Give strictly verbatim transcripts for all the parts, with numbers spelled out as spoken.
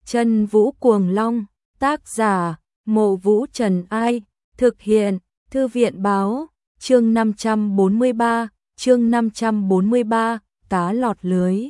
Chân Vũ Cuồng Long, tác giả, Mộ Vũ Trần Ai, thực hiện, Thư viện Báo, chương năm trăm bốn mươi ba, chương năm trăm bốn mươi ba, cá lọt lưới.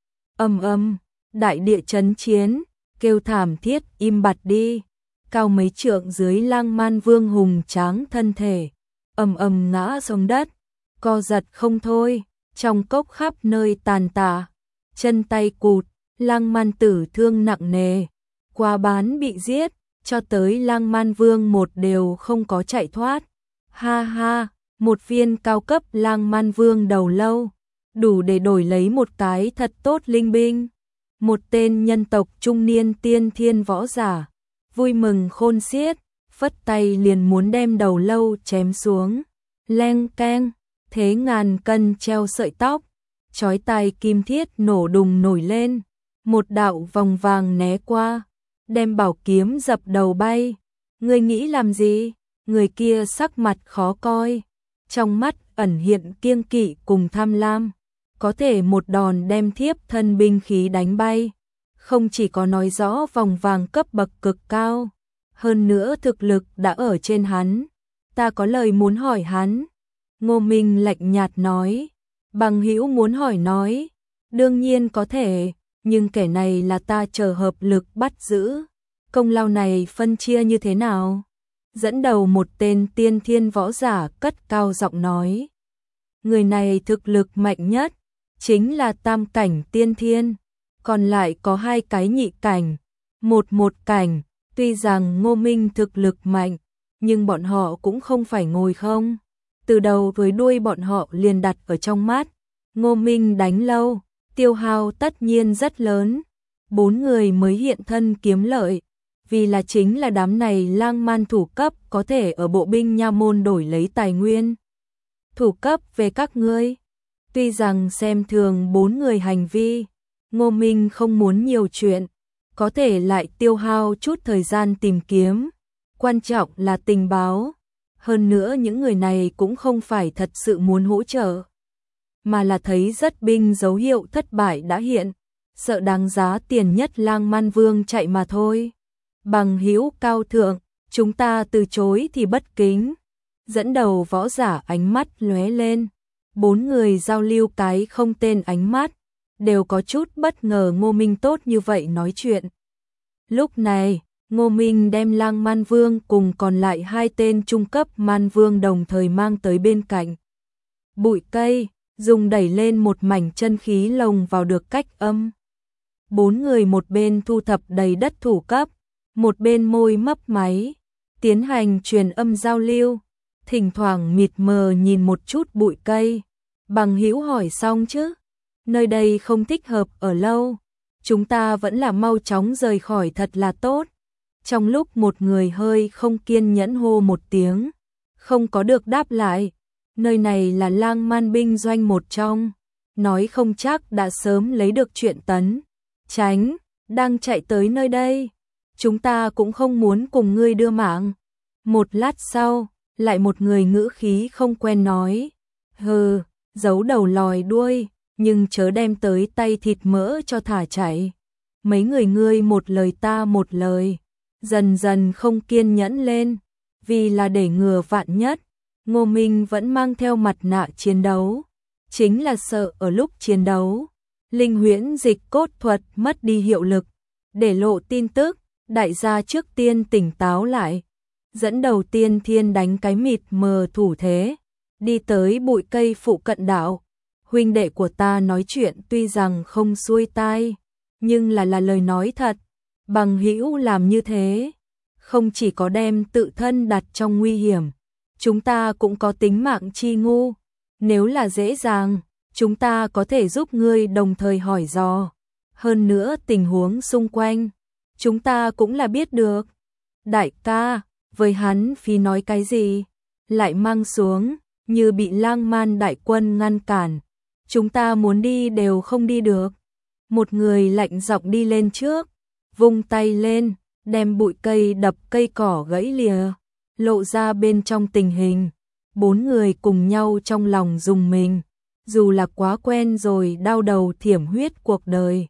Ầm ầm, đại địa chấn chiến, kêu thảm thiết im bặt đi. Cao mấy trượng dưới Lang Man Vương hùng tráng thân thể, ầm ầm ngã xuống đất, co giật không thôi, trong cốc khắp nơi tàn tạ, chân tay cụt, Lang Man tử thương nặng nề, qua bán bị giết, cho tới Lang Man Vương một đều không có chạy thoát. Ha ha, một viên cao cấp Lang Man Vương đầu lâu, đủ để đổi lấy một cái thật tốt linh binh. Một tên nhân tộc trung niên tiên thiên võ giả, vui mừng khôn xiết, phất tay liền muốn đem đầu lâu chém xuống. Leng keng, thế ngàn cân treo sợi tóc, chói tai kim thiết nổ đùng nổi lên, một đạo vòng vàng né qua, đem bảo kiếm dập đầu bay. Người nghĩ làm gì? Người kia sắc mặt khó coi, trong mắt ẩn hiện kiêng kỵ cùng tham lam, có thể một đòn đem thiếp thân binh khí đánh bay. Không chỉ có nói rõ vòng vàng cấp bậc cực cao, hơn nữa thực lực đã ở trên hắn. Ta có lời muốn hỏi hắn. Ngô Minh lạnh nhạt nói. Bằng hữu muốn hỏi nói, đương nhiên có thể, nhưng kẻ này là ta chờ hợp lực bắt giữ. Công lao này phân chia như thế nào? Dẫn đầu một tên tiên thiên võ giả cất cao giọng nói. Người này thực lực mạnh nhất, chính là tam cảnh tiên thiên, còn lại có hai cái nhị cảnh, một một cảnh. Tuy rằng Ngô Minh thực lực mạnh, nhưng bọn họ cũng không phải ngồi không. Từ đầu với đuôi bọn họ liền đặt ở trong mắt. Ngô Minh đánh lâu, tiêu hao tất nhiên rất lớn. Bốn người mới hiện thân kiếm lợi, vì là chính là đám này Lang Man thủ cấp có thể ở bộ binh nha môn đổi lấy tài nguyên. Thủ cấp về các ngươi. Tuy rằng xem thường bốn người hành vi, Ngô Minh không muốn nhiều chuyện, có thể lại tiêu hao chút thời gian tìm kiếm. Quan trọng là tình báo. Hơn nữa những người này cũng không phải thật sự muốn hỗ trợ, mà là thấy rất binh dấu hiệu thất bại đã hiện, sợ đáng giá tiền nhất Lang Man Vương chạy mà thôi. Bằng hữu cao thượng, chúng ta từ chối thì bất kính. Dẫn đầu võ giả ánh mắt lóe lên, bốn người giao lưu cái không tên ánh mắt, đều có chút bất ngờ Ngô Minh tốt như vậy nói chuyện. Lúc này, Ngô Minh đem Lang Man Vương cùng còn lại hai tên trung cấp Man Vương đồng thời mang tới bên cạnh bụi cây, dùng đẩy lên một mảnh chân khí lồng vào được cách âm. Bốn người một bên thu thập đầy đất thủ cấp, một bên môi mấp máy, tiến hành truyền âm giao lưu, thỉnh thoảng mịt mờ nhìn một chút bụi cây. Bằng hữu hỏi xong chứ? Nơi đây không thích hợp ở lâu, chúng ta vẫn là mau chóng rời khỏi thật là tốt. Trong lúc một người hơi không kiên nhẫn hô một tiếng, không có được đáp lại. Nơi này là Lang Man binh doanh một trong, nói không chắc đã sớm lấy được chuyện tấn. Tránh, đang chạy tới nơi đây. Chúng ta cũng không muốn cùng ngươi đưa mạng. Một lát sau, lại một người ngữ khí không quen nói. Hừ, giấu đầu lòi đuôi, nhưng chớ đem tới tay thịt mỡ cho thả chạy. Mấy người ngươi một lời ta một lời, dần dần không kiên nhẫn lên, vì là để ngừa vạn nhất. Ngô Minh vẫn mang theo mặt nạ chiến đấu, chính là sợ ở lúc chiến đấu, linh huyễn dịch cốt thuật mất đi hiệu lực, để lộ tin tức, đại gia trước tiên tỉnh táo lại. Dẫn đầu tiên thiên đánh cái mịt mờ thủ thế, đi tới bụi cây phụ cận đảo. Huynh đệ của ta nói chuyện tuy rằng không xuôi tai, nhưng là là lời nói thật. Bằng hữu làm như thế, không chỉ có đem tự thân đặt trong nguy hiểm, chúng ta cũng có tính mạng chi ngu. Nếu là dễ dàng, chúng ta có thể giúp ngươi đồng thời hỏi dò. Hơn nữa tình huống xung quanh, chúng ta cũng là biết được. Đại ca, với hắn phi nói cái gì, lại mang xuống, như bị Lang Man đại quân ngăn cản. Chúng ta muốn đi đều không đi được. Một người lạnh giọng đi lên trước, vung tay lên, đem bụi cây đập cây cỏ gãy lìa, lộ ra bên trong tình hình. Bốn người cùng nhau trong lòng rùng mình, dù là quá quen rồi đau đầu thiểm huyết cuộc đời,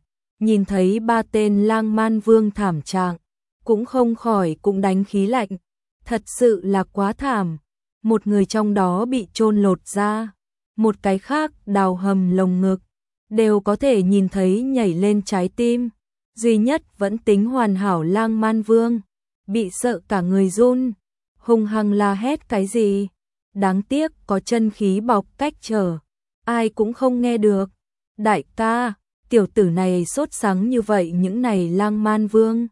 nhìn thấy ba tên lang man vương thảm trạng, cũng không khỏi cũng đánh khí lạnh, thật sự là quá thảm, một người trong đó bị chôn lột ra, một cái khác đào hầm lồng ngực, đều có thể nhìn thấy nhảy lên trái tim, duy nhất vẫn tính hoàn hảo lang man vương, bị sợ cả người run, hung hăng la hét cái gì, đáng tiếc có chân khí bọc cách trở, ai cũng không nghe được, đại ca, tiểu tử này sốt sắng như vậy những này lang man vương.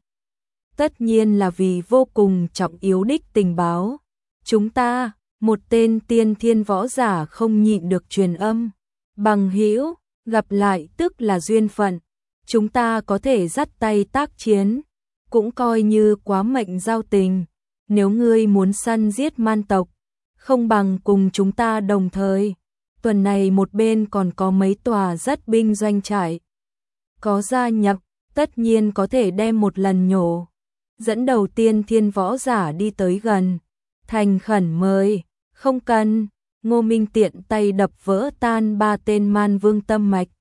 Tất nhiên là vì vô cùng trọng yếu đích tình báo. Chúng ta, một tên tiên thiên võ giả không nhịn được truyền âm. Bằng hữu, gặp lại tức là duyên phận. Chúng ta có thể dắt tay tác chiến, cũng coi như quá mệnh giao tình. Nếu ngươi muốn săn giết man tộc, không bằng cùng chúng ta đồng thời. Tuần này một bên còn có mấy tòa rất binh doanh trại. Có gia nhập, tất nhiên có thể đem một lần nhổ. Dẫn đầu tiên thiên võ giả đi tới gần. Thành khẩn mời, không cần. Ngô Minh tiện tay đập vỡ tan ba tên man vương tâm mạch.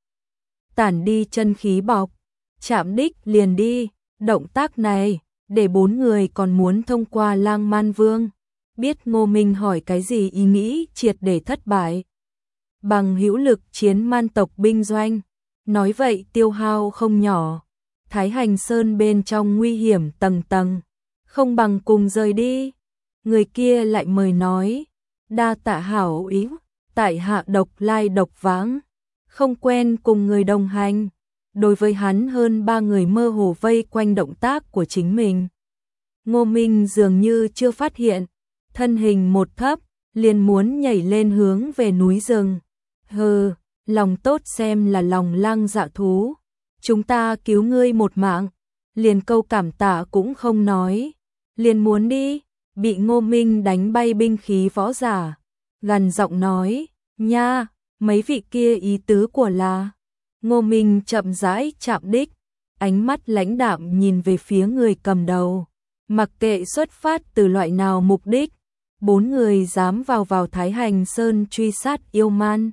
Tản đi chân khí bọc, chạm đích liền đi. Động tác này, để bốn người còn muốn thông qua lang man vương. Biết Ngô Minh hỏi cái gì ý nghĩ triệt để thất bại. Bằng hữu lực chiến man tộc binh doanh. Nói vậy tiêu hao không nhỏ. Thái Hành Sơn bên trong nguy hiểm tầng tầng. Không bằng cùng rời đi. Người kia lại mời nói. Đa tạ hảo ý. Tại hạ độc lai độc vãng. Không quen cùng người đồng hành. Đối với hắn hơn ba người mơ hồ vây quanh động tác của chính mình. Ngô Minh dường như chưa phát hiện. Thân hình một thấp, liền muốn nhảy lên hướng về núi rừng. Hừ, lòng tốt xem là lòng lang dạ thú. Chúng ta cứu ngươi một mạng, liền câu cảm tạ cũng không nói. Liền muốn đi, bị Ngô Minh đánh bay binh khí võ giả. Gần giọng nói, nha, mấy vị kia ý tứ của là. Ngô Minh chậm rãi chạm đích, ánh mắt lãnh đạm nhìn về phía người cầm đầu. Mặc kệ xuất phát từ loại nào mục đích, bốn người dám vào vào Thái Hành Sơn truy sát yêu man.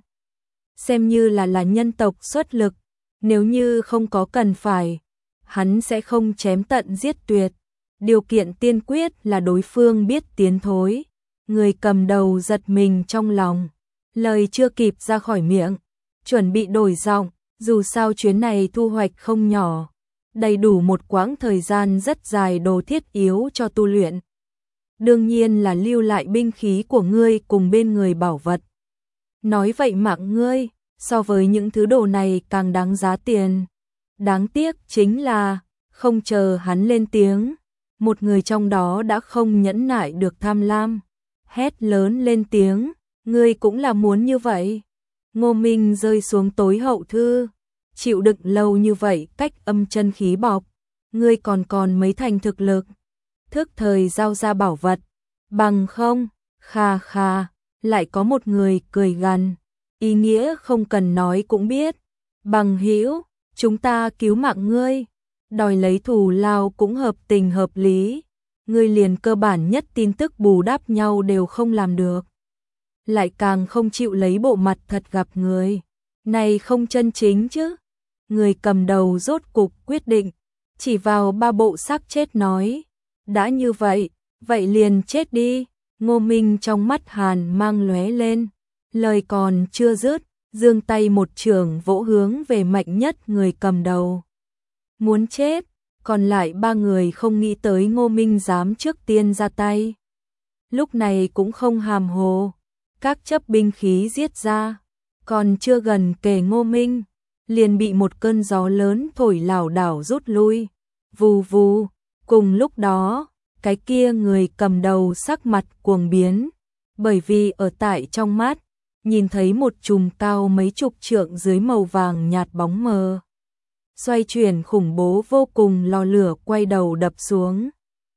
Xem như là là nhân tộc xuất lực, nếu như không có cần phải, hắn sẽ không chém tận giết tuyệt. Điều kiện tiên quyết là đối phương biết tiến thối. Người cầm đầu giật mình trong lòng, lời chưa kịp ra khỏi miệng, chuẩn bị đổi giọng, dù sao chuyến này thu hoạch không nhỏ, đầy đủ một quãng thời gian rất dài đồ thiết yếu cho tu luyện. Đương nhiên là lưu lại binh khí của ngươi cùng bên người bảo vật. Nói vậy mạng ngươi, so với những thứ đồ này càng đáng giá tiền. Đáng tiếc chính là, không chờ hắn lên tiếng, một người trong đó đã không nhẫn nại được tham lam. Hét lớn lên tiếng, ngươi cũng là muốn như vậy. Ngô Minh rơi xuống tối hậu thư, chịu đựng lâu như vậy cách âm chân khí bọc. Ngươi còn còn mấy thành thực lực, thức thời giao ra bảo vật, bằng không, kha kha, lại có một người cười gằn, ý nghĩa không cần nói cũng biết, bằng hữu, chúng ta cứu mạng ngươi, đòi lấy thù lao cũng hợp tình hợp lý, ngươi liền cơ bản nhất tin tức bù đắp nhau đều không làm được, lại càng không chịu lấy bộ mặt thật gặp người, này không chân chính chứ. Người cầm đầu rốt cục quyết định, chỉ vào ba bộ xác chết nói, đã như vậy, vậy liền chết đi. Ngô Minh trong mắt hàn mang lóe lên, lời còn chưa dứt, giương tay một chưởng vỗ hướng về mạnh nhất người cầm đầu. Muốn chết, còn lại ba người không nghĩ tới Ngô Minh dám trước tiên ra tay. Lúc này cũng không hàm hồ, các chấp binh khí giết ra, còn chưa gần kề Ngô Minh, liền bị một cơn gió lớn thổi lảo đảo rút lui. Vù vù, cùng lúc đó, cái kia người cầm đầu sắc mặt cuồng biến, bởi vì ở tại trong mắt, nhìn thấy một chùm cao mấy chục trượng dưới màu vàng nhạt bóng mờ. Xoay chuyển khủng bố vô cùng lò lửa quay đầu đập xuống.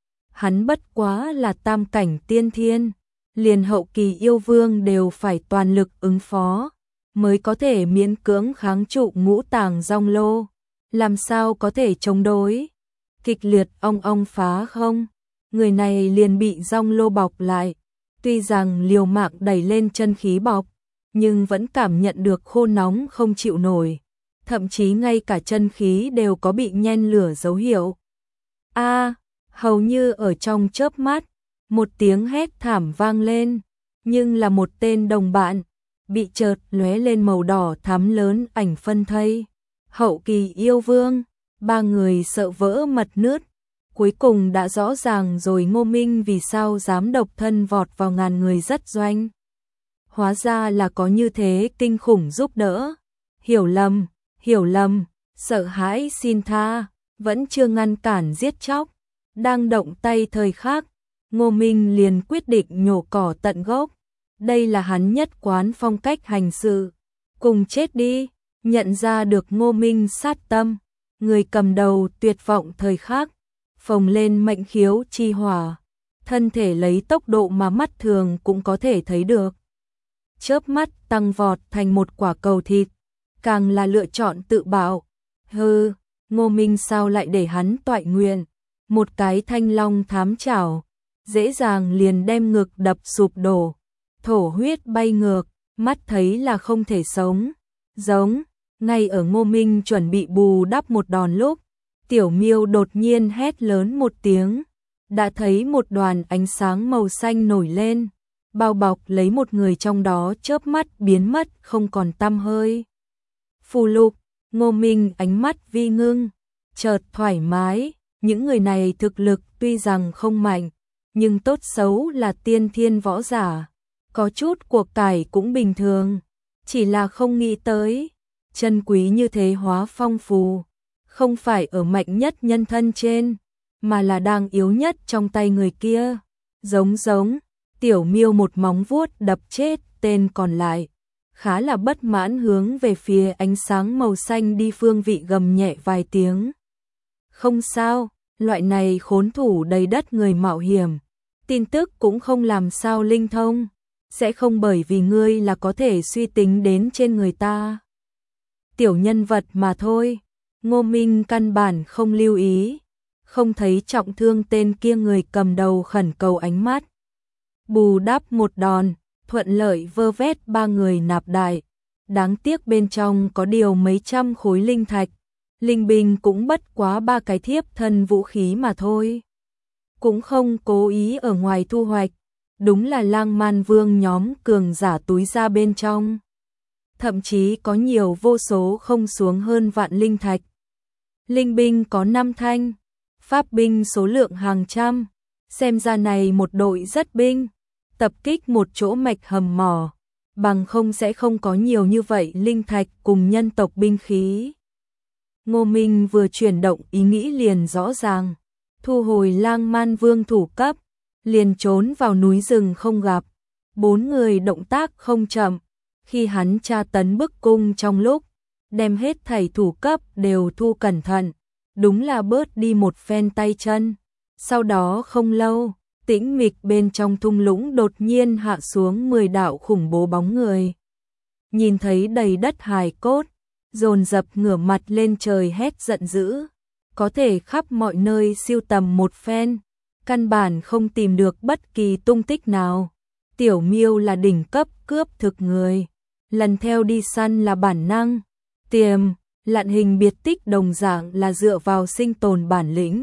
Hắn bất quá là tam cảnh tiên thiên, liền hậu kỳ yêu vương đều phải toàn lực ứng phó, mới có thể miễn cưỡng kháng trụ ngũ tàng rong lô, làm sao có thể chống đối. Kịch liệt ong ong phá không, người này liền bị rong lô bọc lại, tuy rằng liều mạng đẩy lên chân khí bọc, nhưng vẫn cảm nhận được khô nóng không chịu nổi. thậm chí ngay cả chân khí đều có bị nhen lửa dấu hiệu. A, hầu như ở trong chớp mắt, một tiếng hét thảm vang lên, nhưng là một tên đồng bạn, bị chợt lóe lên màu đỏ thắm lớn ảnh phân thây. Hậu kỳ yêu vương, ba người sợ vỡ mật nứt. Cuối cùng đã rõ ràng rồi Ngô Minh vì sao dám độc thân vọt vào ngàn người rất doanh. Hóa ra là có như thế kinh khủng giúp đỡ. Hiểu lầm, hiểu lầm, sợ hãi xin tha, vẫn chưa ngăn cản giết chóc. Đang động tay thời khắc, Ngô Minh liền quyết định nhổ cỏ tận gốc. Đây là hắn nhất quán phong cách hành sự. Cùng chết đi, nhận ra được Ngô Minh sát tâm. Người cầm đầu tuyệt vọng thời khắc, phồng lên mệnh khiếu chi hỏa. Thân thể lấy tốc độ mà mắt thường cũng có thể thấy được. Chớp mắt tăng vọt thành một quả cầu thịt. Càng là lựa chọn tự bảo. Hừ, Ngô Minh sao lại để hắn toại nguyện. Một cái thanh long thám chảo, dễ dàng liền đem ngực đập sụp đổ. Thổ huyết bay ngược, mắt thấy là không thể sống. Giống, ngay ở Ngô Minh chuẩn bị bù đắp một đòn lúc, Tiểu Miêu đột nhiên hét lớn một tiếng. Đã thấy một đoàn ánh sáng màu xanh nổi lên, bao bọc lấy một người trong đó chớp mắt biến mất không còn tăm hơi. Phù lục, Ngô Minh ánh mắt vi ngưng, chợt thoải mái. Những người này thực lực tuy rằng không mạnh, nhưng tốt xấu là tiên thiên võ giả. Có chút cuộc cải cũng bình thường, chỉ là không nghĩ tới. Chân quý như thế hóa phong phù, không phải ở mạnh nhất nhân thân trên, mà là đang yếu nhất trong tay người kia. Giống giống, Tiểu Miêu một móng vuốt đập chết tên còn lại. Khá là bất mãn hướng về phía ánh sáng màu xanh đi phương vị gầm nhẹ vài tiếng. Không sao, loại này khốn thủ đầy đất người mạo hiểm. Tin tức cũng không làm sao linh thông. Sẽ không bởi vì ngươi là có thể suy tính đến trên người ta. Tiểu nhân vật mà thôi. Ngô Minh căn bản không lưu ý. Không thấy trọng thương tên kia người cầm đầu khẩn cầu ánh mắt. Bù đắp một đòn, thuận lợi vơ vét ba người nạp đại. Đáng tiếc bên trong có điều mấy trăm khối linh thạch. Linh binh cũng bất quá ba cái thiếp thân vũ khí mà thôi. Cũng không cố ý ở ngoài thu hoạch. Đúng là Lang Man Vương nhóm cường giả túi ra bên trong. Thậm chí có nhiều vô số không xuống hơn vạn linh thạch. Linh binh có năm thanh, pháp binh số lượng hàng trăm. Xem ra này một đội rất binh, tập kích một chỗ mạch hầm mỏ, bằng không sẽ không có nhiều như vậy linh thạch cùng nhân tộc binh khí. Ngô Minh vừa chuyển động ý nghĩ liền rõ ràng, thu hồi Lang Man Vương thủ cấp, liền trốn vào núi rừng không gặp. Bốn người động tác không chậm, khi hắn tra tấn bức cung trong lúc, đem hết thảy thủ cấp đều thu cẩn thận, đúng là bớt đi một phen tay chân. Sau đó không lâu, tĩnh mịch bên trong thung lũng đột nhiên hạ xuống mười đạo khủng bố bóng người. Nhìn thấy đầy đất hài cốt, dồn dập ngửa mặt lên trời hét giận dữ, có thể khắp mọi nơi siêu tầm một phen, căn bản không tìm được bất kỳ tung tích nào. Tiểu Miêu là đỉnh cấp cướp thực người, lần theo đi săn là bản năng, tiềm, lặn hình biệt tích đồng dạng là dựa vào sinh tồn bản lĩnh.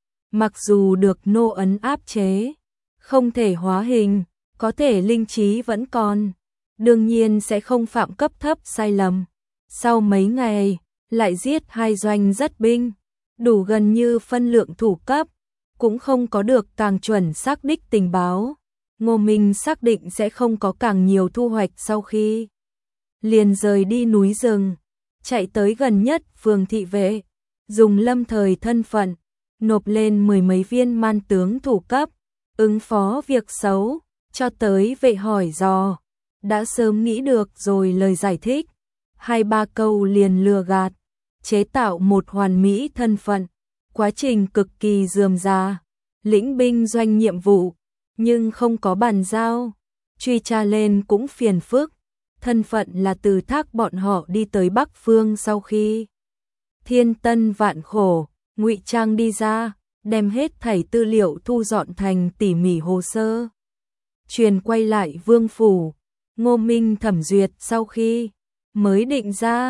Mặc dù được nô ấn áp chế, không thể hóa hình, có thể linh trí vẫn còn, đương nhiên sẽ không phạm cấp thấp sai lầm. Sau mấy ngày, lại giết hai doanh rất binh, đủ gần như phân lượng thủ cấp, cũng không có được càng chuẩn xác đích tình báo. Ngô Minh xác định sẽ không có càng nhiều thu hoạch sau khi liền rời đi núi rừng, chạy tới gần nhất phường thị vệ, dùng lâm thời thân phận, nộp lên mười mấy viên man tướng thủ cấp, ứng phó việc xấu, cho tới vệ hỏi dò. Đã sớm nghĩ được rồi lời giải thích, hai ba câu liền lừa gạt, chế tạo một hoàn mỹ thân phận, quá trình cực kỳ rườm rà, lĩnh binh doanh nhiệm vụ, nhưng không có bàn giao, truy tra lên cũng phiền phức. Thân phận là từ thác bọn họ đi tới Bắc Phương sau khi thiên tân vạn khổ, ngụy trang đi ra, đem hết thảy tư liệu thu dọn thành tỉ mỉ hồ sơ. Truyền quay lại Vương Phủ, Ngô Minh thẩm duyệt sau khi mới định ra,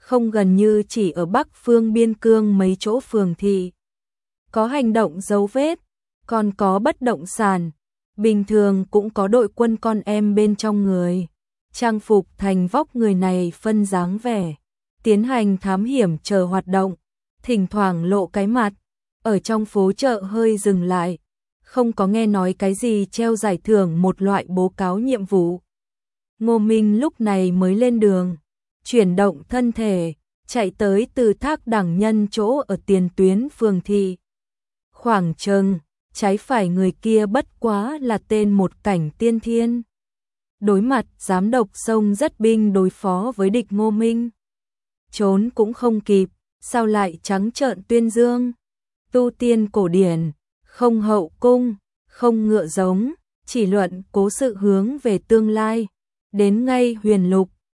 không gần như chỉ ở Bắc Phương biên cương mấy chỗ phường thị. Có hành động dấu vết, còn có bất động sản, bình thường cũng có đội quân con em bên trong người. Trang phục thành vóc người này phân dáng vẻ, tiến hành thám hiểm chờ hoạt động, thỉnh thoảng lộ cái mặt, ở trong phố chợ hơi dừng lại, không có nghe nói cái gì treo giải thưởng một loại bố cáo nhiệm vụ. Ngô Minh lúc này mới lên đường, chuyển động thân thể, chạy tới từ Thác Đẳng Nhân chỗ ở tiền tuyến phường thị. Khoảng chừng, trái phải người kia bất quá là tên một cảnh tiên thiên. Đối mặt giám đốc sông rất binh đối phó với địch Ngô Minh. Trốn cũng không kịp, sao lại trắng trợn tuyên dương. Tu tiên cổ điển, không hậu cung, không ngựa giống, chỉ luận cố sự hướng về tương lai. Đến ngay huyền lục,